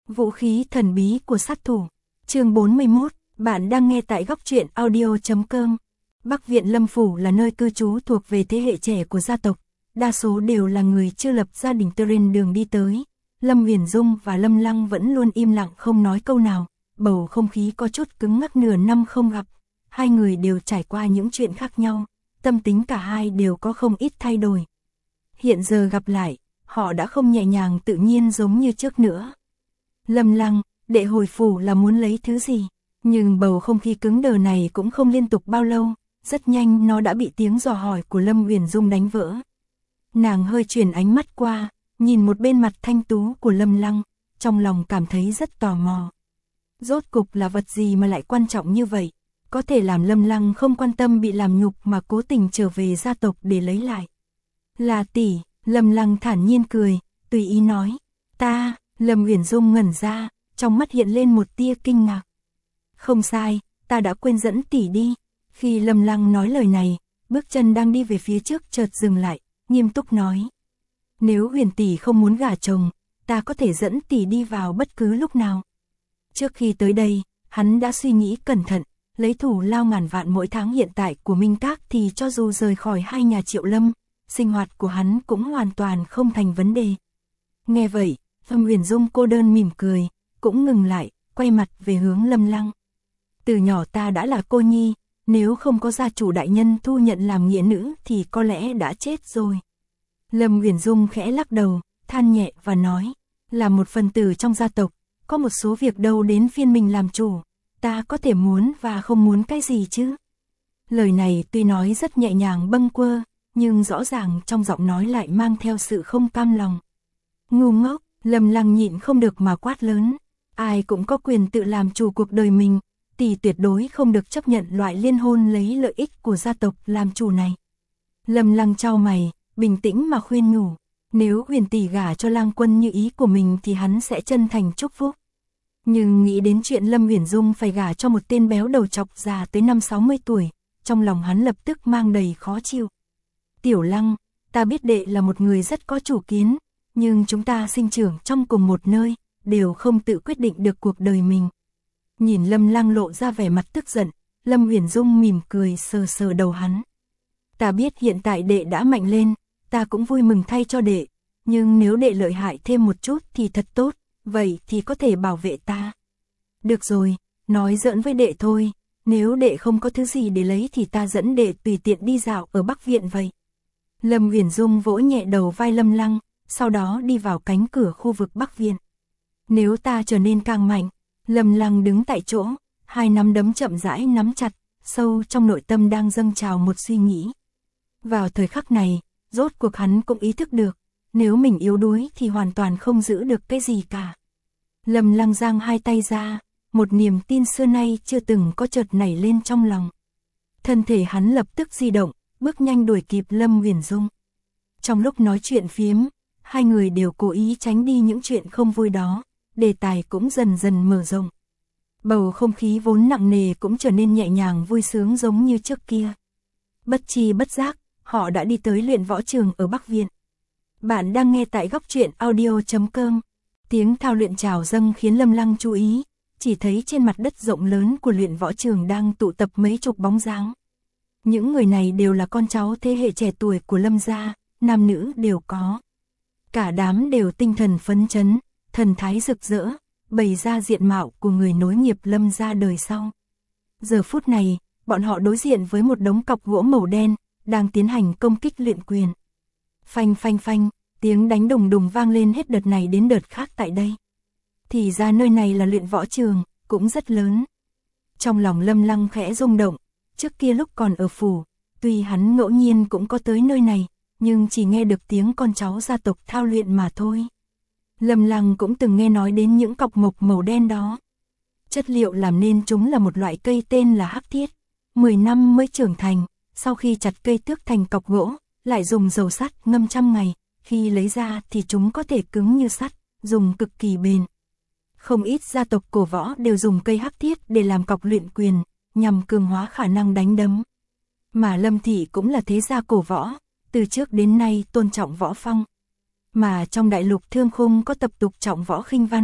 Vũ khí thần bí của sát thủ. Chương 41, bạn đang nghe tại góc truyện audio.com. Bắc Viện Lâm Phủ là nơi cư trú thuộc về thế hệ trẻ của gia tộc, đa số đều là người chưa lập gia đình trên đường đi tới. Lâm Huyền Dung và Lâm Lăng vẫn luôn im lặng không nói câu nào, bầu không khí có chút cứng ngắc nửa năm không gặp. Hai người đều trải qua những chuyện khác nhau, tâm tính cả hai đều có không ít thay đổi. Hiện giờ gặp lại, họ đã không nhẹ nhàng tự nhiên giống như trước nữa. Lâm Lăng, đệ hồi phủ là muốn lấy thứ gì? Nhưng bầu không khí cứng đờ này cũng không liên tục bao lâu, rất nhanh nó đã bị tiếng dò hỏi của Lâm Huyền Dung đánh vỡ. Nàng hơi chuyển ánh mắt qua, nhìn một bên mặt thanh tú của Lâm Lăng, trong lòng cảm thấy rất tò mò. Rốt cục là vật gì mà lại quan trọng như vậy, có thể làm Lâm Lăng không quan tâm bị làm nhục mà cố tình trở về gia tộc để lấy lại. Là tỷ, Lâm Lăng thản nhiên cười, tùy ý nói. Ta, Lâm Huyền Dung ngẩn ra, trong mắt hiện lên một tia kinh ngạc. Không sai, ta đã quên dẫn tỷ đi. Khi Lâm Lăng nói lời này, bước chân đang đi về phía trước chợt dừng lại, nghiêm túc nói. Nếu Huyền tỷ không muốn gả chồng, ta có thể dẫn tỷ đi vào bất cứ lúc nào. Trước khi tới đây, hắn đã suy nghĩ cẩn thận, lấy thủ lao ngàn vạn mỗi tháng hiện tại của Minh Các thì cho dù rời khỏi hai nhà Triệu Lâm, sinh hoạt của hắn cũng hoàn toàn không thành vấn đề. Nghe vậy, Lâm Huyền Dung cô đơn mỉm cười, cũng ngừng lại, quay mặt về hướng Lâm Lăng. Từ nhỏ ta đã là cô nhi, nếu không có gia chủ đại nhân thu nhận làm nghĩa nữ thì có lẽ đã chết rồi. Lâm Huyền Dung khẽ lắc đầu, than nhẹ và nói, là một phần tử trong gia tộc, có một số việc đâu đến phiên mình làm chủ, ta có thể muốn và không muốn cái gì chứ. Lời này tuy nói rất nhẹ nhàng bâng quơ, nhưng rõ ràng trong giọng nói lại mang theo sự không cam lòng. Ngu ngốc, Lâm Lăng nhịn không được mà quát lớn, ai cũng có quyền tự làm chủ cuộc đời mình, tỷ tuyệt đối không được chấp nhận loại liên hôn lấy lợi ích của gia tộc làm chủ này. Lâm Lăng chau mày, bình tĩnh mà khuyên nhủ, nếu Huyền tỷ gả cho Lang Quân như ý của mình thì hắn sẽ chân thành chúc phúc. Nhưng nghĩ đến chuyện Lâm Huyền Dung phải gả cho một tên béo đầu trọc già tới 50-60 tuổi, trong lòng hắn lập tức mang đầy khó chịu. Tiểu Lăng, ta biết đệ là một người rất có chủ kiến, nhưng chúng ta sinh trưởng trong cùng một nơi, đều không tự quyết định được cuộc đời mình. Nhìn Lâm Lăng lộ ra vẻ mặt tức giận, Lâm Huyền Dung mỉm cười sờ sờ đầu hắn. Ta biết hiện tại đệ đã mạnh lên, ta cũng vui mừng thay cho đệ, nhưng nếu đệ lợi hại thêm một chút thì thật tốt, vậy thì có thể bảo vệ ta. Được rồi, nói giỡn với đệ thôi, nếu đệ không có thứ gì để lấy thì ta dẫn đệ tùy tiện đi dạo ở Bắc Viện vậy. Lâm Huyền Dung vỗ nhẹ đầu vai Lâm Lăng, sau đó đi vào cánh cửa khu vực Bắc Viện. Nếu ta trở nên càng mạnh, Lâm Lăng đứng tại chỗ, hai nắm đấm chậm rãi nắm chặt, sâu trong nội tâm đang dâng trào một suy nghĩ. Vào thời khắc này, rốt cuộc hắn cũng ý thức được, nếu mình yếu đuối thì hoàn toàn không giữ được cái gì cả. Lâm Lăng giang hai tay ra, một niềm tin xưa nay chưa từng có chợt nảy lên trong lòng. Thân thể hắn lập tức di động, bước nhanh đuổi kịp Lâm Huyền Dung. Trong lúc nói chuyện phiếm, hai người đều cố ý tránh đi những chuyện không vui đó, đề tài cũng dần dần mở rộng. Bầu không khí vốn nặng nề cũng trở nên nhẹ nhàng vui sướng giống như trước kia. Bất chi bất giác, họ đã đi tới luyện võ trường ở Bắc Viện. Bạn đang nghe tại góc truyện audio.com. Tiếng thao luyện trào dâng khiến Lâm Lăng chú ý, chỉ thấy trên mặt đất rộng lớn của luyện võ trường đang tụ tập mấy chục bóng dáng. Những người này đều là con cháu thế hệ trẻ tuổi của Lâm gia, nam nữ đều có. Cả đám đều tinh thần phấn chấn, thần thái rực rỡ, bày ra diện mạo của người nối nghiệp Lâm gia đời sau. Giờ phút này, bọn họ đối diện với một đống cọc gỗ màu đen, đang tiến hành công kích luyện quyền. Phanh phanh phanh, tiếng đánh đùng đùng vang lên hết đợt này đến đợt khác tại đây. Thì ra nơi này là luyện võ trường, cũng rất lớn. Trong lòng Lâm Lăng khẽ rung động, trước kia lúc còn ở phủ, tuy hắn ngẫu nhiên cũng có tới nơi này, nhưng chỉ nghe được tiếng con cháu gia tộc thao luyện mà thôi. Lâm Lăng cũng từng nghe nói đến những cọc mộc màu đen đó. Chất liệu làm nên chúng là một loại cây tên là hắc thiết, 10 năm mới trưởng thành, sau khi chặt cây tước thành cọc gỗ, lại dùng dầu sắt ngâm trăm ngày, khi lấy ra thì chúng có thể cứng như sắt, dùng cực kỳ bền. Không ít gia tộc cổ võ đều dùng cây hắc thiết để làm cọc luyện quyền, nhằm cường hóa khả năng đánh đấm. Mà Lâm thị cũng là thế gia cổ võ, từ trước đến nay tôn trọng võ phong. Mà trong đại lục Thương Khung có tập tục trọng võ khinh văn,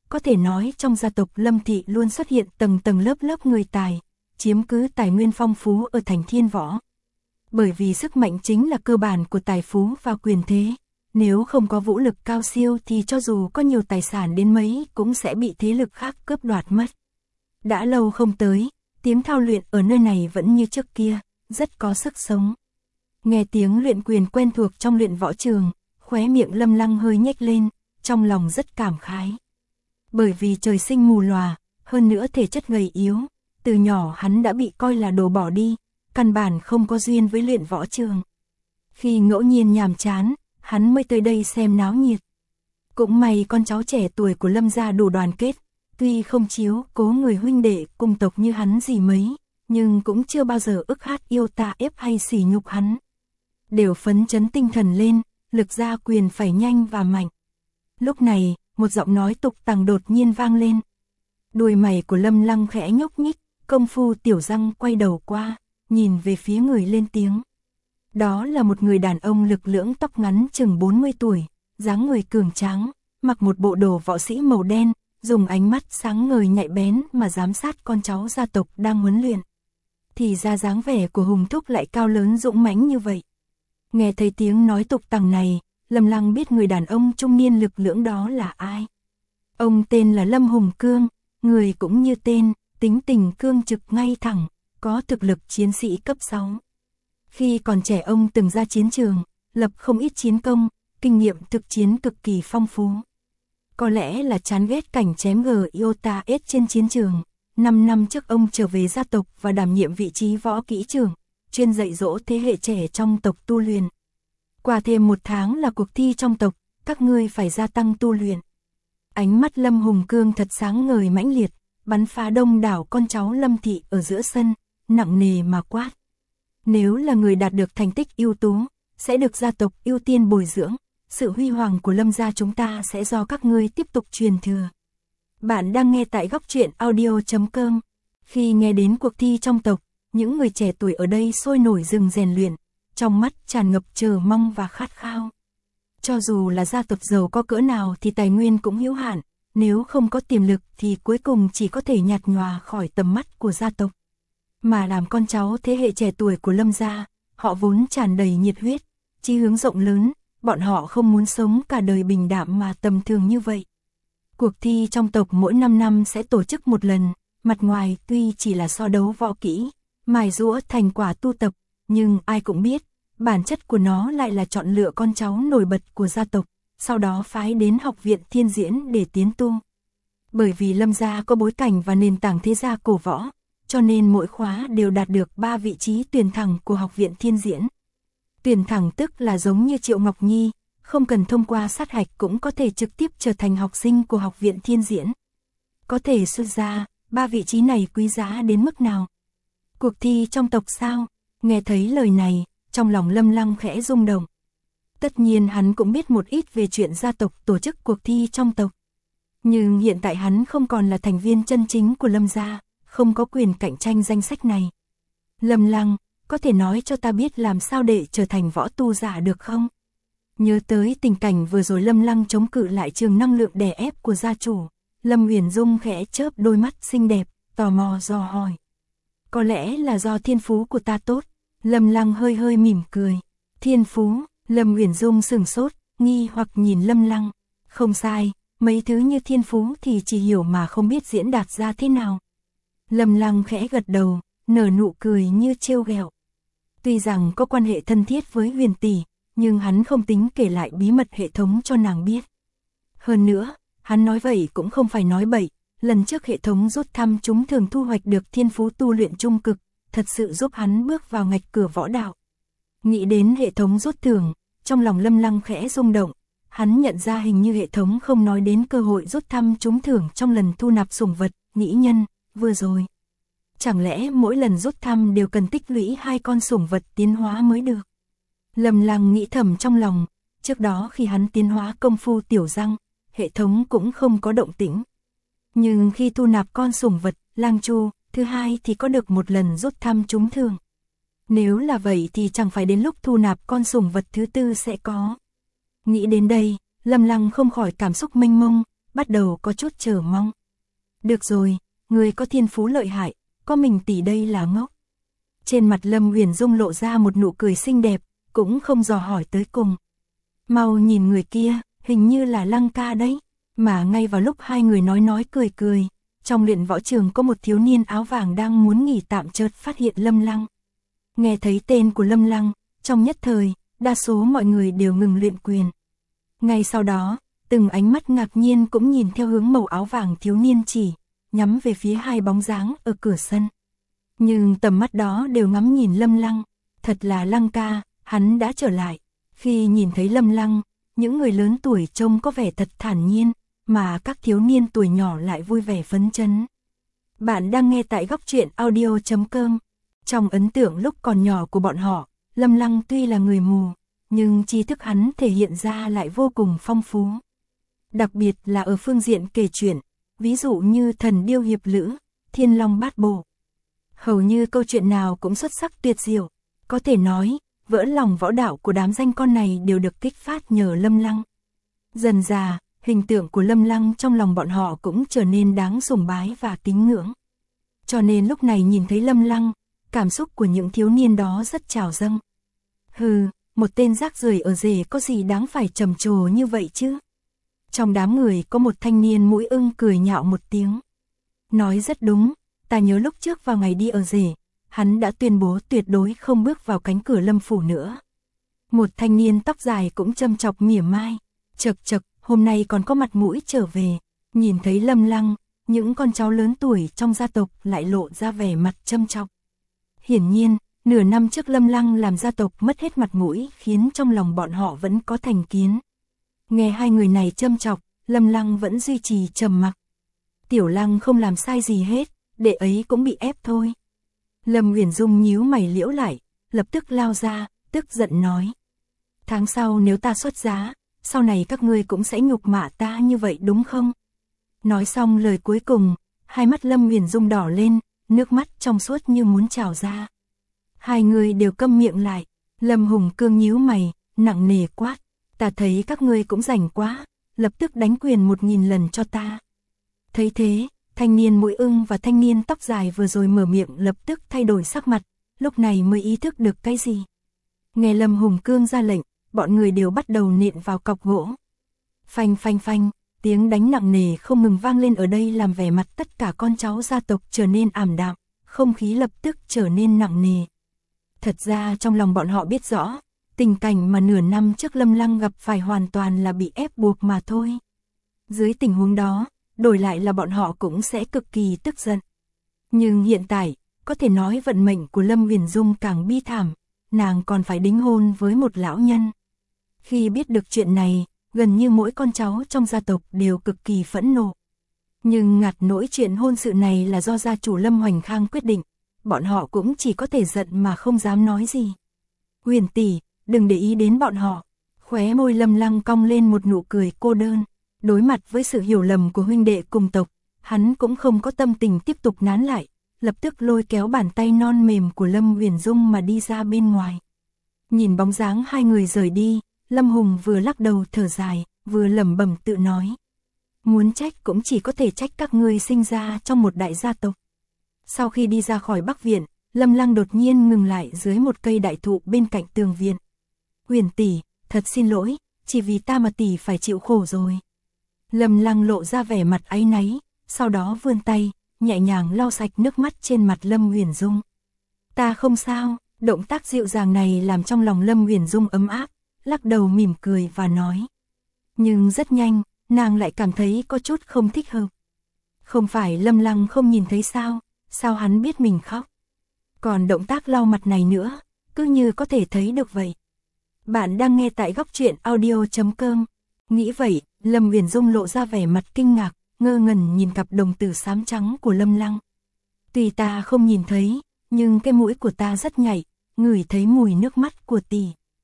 Có thể nói trong gia tộc Lâm Thị luôn xuất hiện tầng tầng lớp lớp người tài, chiếm cứ tài nguyên phong phú ở thành Thiên Võ. Bởi vì sức mạnh chính là cơ bản của tài phú và quyền thế, nếu không có vũ lực cao siêu thì cho dù có nhiều tài sản đến mấy cũng sẽ bị thế lực khác cướp đoạt mất. Đã lâu không tới, tiếng thao luyện ở nơi này vẫn như trước kia, rất có sức sống. Nghe tiếng luyện quyền quen thuộc trong luyện võ trường, khóe miệng Lâm Lăng hơi nhếch lên, trong lòng rất cảm khái. Bởi vì trời sinh mù lòa, hơn nữa thể chất gầy yếu, từ nhỏ hắn đã bị coi là đồ bỏ đi, căn bản không có duyên với luyện võ trường. Khi ngẫu nhiên nhàm chán, hắn mới tới đây xem náo nhiệt. Cũng may con cháu trẻ tuổi của Lâm gia đủ đoàn kết, tuy không chiếu cố người huynh đệ cùng tộc như hắn gì mấy, nhưng cũng chưa bao giờ ức hát yêu tà ép hay sỉ nhục hắn. Đều phấn chấn tinh thần lên, lực ra quyền phải nhanh và mạnh. Lúc này, một giọng nói tục tằng đột nhiên vang lên. Đuôi mày của Lâm Lăng khẽ nhúc nhích, công phu tiểu răng quay đầu qua, nhìn về phía người lên tiếng. Đó là một người đàn ông lực lưỡng, tóc ngắn chừng 40 tuổi, dáng người cường tráng, mặc một bộ đồ võ sĩ màu đen, dùng ánh mắt sáng ngời nhạy bén mà giám sát con cháu gia tộc đang huấn luyện. Thì ra dáng vẻ của Hùng Thúc lại cao lớn dũng mãnh như vậy. Nghe thấy tiếng nói tục tằng này, Lâm Lăng biết người đàn ông trung niên lực lưỡng đó là ai. Ông tên là Lâm Hùng Cương, người cũng như tên, tính tình cương trực ngay thẳng, có thực lực chiến sĩ cấp 6. Khi còn trẻ ông từng ra chiến trường, lập không ít chiến công, kinh nghiệm thực chiến cực kỳ phong phú. Có lẽ là chán ghét cảnh chém Iota S trên chiến trường, 5 năm trước ông trở về gia tộc và đảm nhiệm vị trí võ kỹ trưởng, chuyên dạy dỗ thế hệ trẻ trong tộc tu luyện. Qua thêm 1 tháng là cuộc thi trong tộc, các ngươi phải gia tăng tu luyện. Ánh mắt Lâm Hùng Cương thật sáng ngời mãnh liệt, bắn phá đông đảo con cháu Lâm Thị ở giữa sân, nặng nề mà quát. Nếu là người đạt được thành tích ưu tú, sẽ được gia tộc ưu tiên bồi dưỡng, sự huy hoàng của Lâm gia chúng ta sẽ do các ngươi tiếp tục truyền thừa. Bạn đang nghe tại góc truyện audio.com. Khi nghe đến cuộc thi trong tộc, những người trẻ tuổi ở đây sôi nổi rừng rèn luyện, trong mắt tràn ngập chờ mong và khát khao. Cho dù là gia tộc giàu có cỡ nào thì tài nguyên cũng hữu hạn, nếu không có tiềm lực thì cuối cùng chỉ có thể nhạt nhòa khỏi tầm mắt của gia tộc. Mà làm con cháu thế hệ trẻ tuổi của Lâm gia, họ vốn tràn đầy nhiệt huyết, chí hướng rộng lớn, bọn họ không muốn sống cả đời bình đạm mà tầm thường như vậy. Cuộc thi trong tộc mỗi 5 năm sẽ tổ chức một lần, mặt ngoài tuy chỉ là so đấu võ kỹ, mài giũa thành quả tu tập, nhưng ai cũng biết, bản chất của nó lại là chọn lựa con cháu nổi bật của gia tộc, sau đó phái đến học viện Thiên Diễn để tiến tu. Bởi vì Lâm gia có bối cảnh và nền tảng thế gia cổ võ, cho nên mỗi khóa đều đạt được 3 vị trí tuyển thẳng của học viện Thiên Diễn. Tuyển thẳng tức là giống như Triệu Ngọc Nhi, không cần thông qua sát hạch cũng có thể trực tiếp trở thành học sinh của học viện Thiên Diễn. Có thể xuất ra, 3 vị trí này quý giá đến mức nào? Cuộc thi trong tộc sao? Nghe thấy lời này, trong lòng Lâm Lăng khẽ rung động. Tất nhiên hắn cũng biết một ít về chuyện gia tộc tổ chức cuộc thi trong tộc. Nhưng hiện tại hắn không còn là thành viên chân chính của Lâm gia, không có quyền cạnh tranh danh sách này. Lâm Lăng, có thể nói cho ta biết làm sao để trở thành võ tu giả được không? Nhớ tới tình cảnh vừa rồi Lâm Lăng chống cự lại trường năng lượng đè ép của gia chủ, Lâm Uyển Dung khẽ chớp đôi mắt xinh đẹp, tò mò dò hỏi. Có lẽ là do thiên phú của ta tốt. Lâm Lăng hơi hơi mỉm cười. Thiên phú? Lâm Uyển Dung sửng sốt, nghi hoặc nhìn Lâm Lăng. Không sai, mấy thứ như thiên phú thì chỉ hiểu mà không biết diễn đạt ra thế nào. Lâm Lăng khẽ gật đầu, nở nụ cười như trêu ghẹo. Tuy rằng có quan hệ thân thiết với Huyền tỷ, nhưng hắn không tính kể lại bí mật hệ thống cho nàng biết. Hơn nữa, hắn nói vậy cũng không phải nói bậy, lần trước hệ thống rút thăm chúng thường thu hoạch được thiên phú tu luyện trung cực, thật sự giúp hắn bước vào ngạch cửa võ đạo. Nghĩ đến hệ thống rút thưởng, trong lòng Lâm Lăng khẽ rung động, hắn nhận ra hình như hệ thống không nói đến cơ hội rút thăm trúng thưởng trong lần thu nạp sủng vật, nghĩ nhân, vừa rồi. Chẳng lẽ mỗi lần rút thăm đều cần tích lũy 2 con sủng vật tiến hóa mới được? Lâm Lăng nghĩ thầm trong lòng, trước đó khi hắn tiến hóa công phu tiểu răng, hệ thống cũng không có động tĩnh. Nhưng khi thu nạp con sủng vật, lang chu, thứ hai thì có được một lần rút thăm trúng thưởng. Nếu là vậy thì chẳng phải đến lúc thu nạp con sủng vật thứ tư sẽ có. Nghĩ đến đây, Lâm Lăng không khỏi cảm xúc mênh mông, bắt đầu có chút chờ mong. Được rồi, người có thiên phú lợi hại, có mình tỷ đây là ngốc. Trên mặt Lâm Uyển Dung lộ ra một nụ cười xinh đẹp, cũng không dò hỏi tới cùng. Mau nhìn người kia, hình như là Lăng ca đấy. Mà ngay vào lúc hai người nói cười cười, trong luyện võ trường có một thiếu niên áo vàng đang muốn nghỉ tạm chợt phát hiện Lâm Lăng. Nghe thấy tên của Lâm Lăng, trong nhất thời, đa số mọi người đều ngừng luyện quyền. Ngay sau đó, từng ánh mắt ngạc nhiên cũng nhìn theo hướng màu áo vàng thiếu niên chỉ, nhắm về phía hai bóng dáng ở cửa sân. Nhưng tầm mắt đó đều ngắm nhìn Lâm Lăng, thật là Lăng ca, hắn đã trở lại. Khi nhìn thấy Lâm Lăng, những người lớn tuổi trông có vẻ thật thản nhiên, mà các thiếu niên tuổi nhỏ lại vui vẻ phấn chấn. Bạn đang nghe tại góc truyện audio.com. Trong ấn tượng lúc còn nhỏ của bọn họ, Lâm Lăng tuy là người mù, nhưng tri thức hắn thể hiện ra lại vô cùng phong phú. Đặc biệt là ở phương diện kể chuyện, ví dụ như Thần Điêu Hiệp Lữ, Thiên Long Bát Bộ. Hầu như câu chuyện nào cũng xuất sắc tuyệt diệu, có thể nói, vỡ lòng võ đạo của đám danh con này đều được kích phát nhờ Lâm Lăng. Dần dà, hình tượng của Lâm Lăng trong lòng bọn họ cũng trở nên đáng sùng bái và kính ngưỡng. Cho nên lúc này nhìn thấy Lâm Lăng, cảm xúc của những thiếu niên đó rất trào dâng. Hừ, một tên rác rưởi ở rể có gì đáng phải trầm trồ như vậy chứ? Trong đám người có một thanh niên mũi ưng cười nhạo một tiếng. Nói rất đúng, ta nhớ lúc trước vào ngày đi ở rể, hắn đã tuyên bố tuyệt đối không bước vào cánh cửa Lâm phủ nữa. Một thanh niên tóc dài cũng châm chọc mỉa mai, chậc chậc, hôm nay còn có mặt mũi trở về. Nhìn thấy Lâm Lăng, những con cháu lớn tuổi trong gia tộc lại lộ ra vẻ mặt châm chọc. Hiển nhiên, nửa năm trước Lâm Lăng làm gia tộc mất hết mặt mũi khiến trong lòng bọn họ vẫn có thành kiến. Nghe hai người này châm chọc, Lâm Lăng vẫn duy trì trầm mặc. Tiểu Lăng không làm sai gì hết, đệ ấy cũng bị ép thôi. Lâm Uyển Dung nhíu mày liễu lại, lập tức lao ra, tức giận nói. Tháng sau nếu ta xuất giá, sau này các ngươi cũng sẽ nhục mạ ta như vậy đúng không? Nói xong lời cuối cùng, hai mắt Lâm Uyển Dung đỏ lên, nước mắt trong suốt như muốn trào ra. Hai người đều câm miệng lại, Lâm Hùng Cương nhíu mày, nặng nề quát. Ta thấy các ngươi cũng rảnh quá, lập tức đánh quyền 1000 lần cho ta. Thấy thế, thanh niên mũi ưng và thanh niên tóc dài vừa rồi mở miệng lập tức thay đổi sắc mặt, lúc này mới ý thức được cái gì. Nghe Lâm Hùng Cương ra lệnh, bọn người đều bắt đầu nện vào cọc gỗ. Phanh phanh phanh, tiếng đánh nặng nề không ngừng vang lên ở đây làm vẻ mặt tất cả con cháu gia tộc trở nên ảm đạm, không khí lập tức trở nên nặng nề. Thật ra trong lòng bọn họ biết rõ, tình cảnh mà nửa năm trước Lâm Lăng gặp phải hoàn toàn là bị ép buộc mà thôi. Dưới tình huống đó, đổi lại là bọn họ cũng sẽ cực kỳ tức giận. Nhưng hiện tại, có thể nói vận mệnh của Lâm Uyển Dung càng bi thảm, nàng còn phải đính hôn với một lão nhân. Khi biết được chuyện này, gần như mỗi con cháu trong gia tộc đều cực kỳ phẫn nộ. Nhưng ngặt nỗi chuyện hôn sự này là do gia chủ Lâm Hoành Khang quyết định, bọn họ cũng chỉ có thể giận mà không dám nói gì. Huyền tỷ, đừng để ý đến bọn họ. Khóe môi Lâm Lăng cong lên một nụ cười cô đơn. Đối mặt với sự hiểu lầm của huynh đệ cùng tộc, hắn cũng không có tâm tình tiếp tục nán lại, lập tức lôi kéo bàn tay non mềm của Lâm Uyển Dung mà đi ra bên ngoài. Nhìn bóng dáng hai người rời đi, Lâm Hùng vừa lắc đầu thở dài, vừa lẩm bẩm tự nói. Muốn trách cũng chỉ có thể trách các ngươi sinh ra trong một đại gia tộc. Sau khi đi ra khỏi Bắc Viện, Lâm Lăng đột nhiên ngừng lại dưới một cây đại thụ bên cạnh tường viện. Huyền tỷ, thật xin lỗi, chỉ vì ta mà tỷ phải chịu khổ rồi. Lâm Lăng lộ ra vẻ mặt áy náy, sau đó vươn tay, nhẹ nhàng lau sạch nước mắt trên mặt Lâm Uyển Dung. Ta không sao, động tác dịu dàng này làm trong lòng Lâm Uyển Dung ấm áp, lắc đầu mỉm cười và nói. Nhưng rất nhanh, nàng lại cảm thấy có chút không thích hợp. Không phải Lâm Lăng không nhìn thấy sao, sao hắn biết mình khóc. Còn động tác lau mặt này nữa, cứ như có thể thấy được vậy. Bạn đang nghe tại góc truyện audio.com. Nghĩ vậy, Lâm Uyển Dung lộ ra vẻ mặt kinh ngạc, ngơ ngẩn nhìn cặp đồng tử xám trắng của Lâm Lăng. Tuy ta không nhìn thấy, nhưng cái mũi của ta rất nhạy, ngửi thấy mùi nước mắt của tỷ.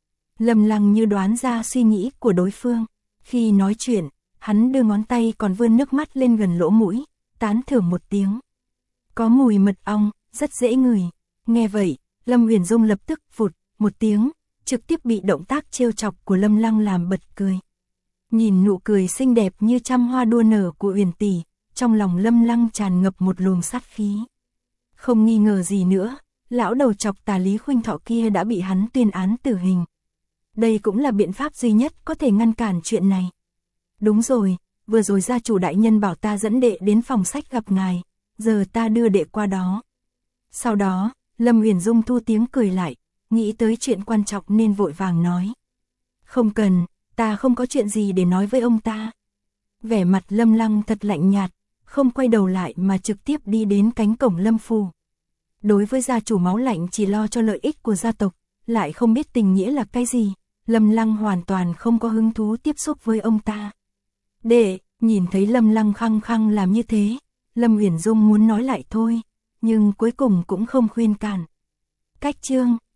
Lâm Lăng như đoán ra suy nghĩ của đối phương. Khi nói chuyện, hắn đưa ngón tay còn vươn nước mắt lên gần lỗ mũi, tán thưởng một tiếng. Có mùi mật ong, rất dễ ngửi. Nghe vậy, Lâm Uyển Dung lập tức phụt một tiếng, trực tiếp bị động tác trêu chọc của Lâm Lăng làm bật cười. Nhìn nụ cười xinh đẹp như trăm hoa đua nở của Uyển tỷ, trong lòng Lâm Lăng tràn ngập một luồng sát khí. Không nghi ngờ gì nữa, lão đầu chọc Tà Lý Khuynh Thọ kia đã bị hắn tuyên án tử hình. Đây cũng là biện pháp duy nhất có thể ngăn cản chuyện này. Đúng rồi, vừa rồi gia chủ đại nhân bảo ta dẫn đệ đến phòng sách gặp ngài, giờ ta đưa đệ qua đó. Sau đó, Lâm Uyển Dung thu tiếng cười lại, nghĩ tới chuyện quan trọng nên vội vàng nói. Không cần, ta không có chuyện gì để nói với ông ta. Vẻ mặt Lâm Lăng thật lạnh nhạt, không quay đầu lại mà trực tiếp đi đến cánh cổng Lâm phủ. Đối với gia chủ máu lạnh chỉ lo cho lợi ích của gia tộc, lại không biết tình nghĩa là cái gì, Lâm Lăng hoàn toàn không có hứng thú tiếp xúc với ông ta. Để, nhìn thấy Lâm Lăng khăng khăng làm như thế, Lâm Uyển Dung muốn nói lại thôi, nhưng cuối cùng cũng không khuyên cản. Cách chương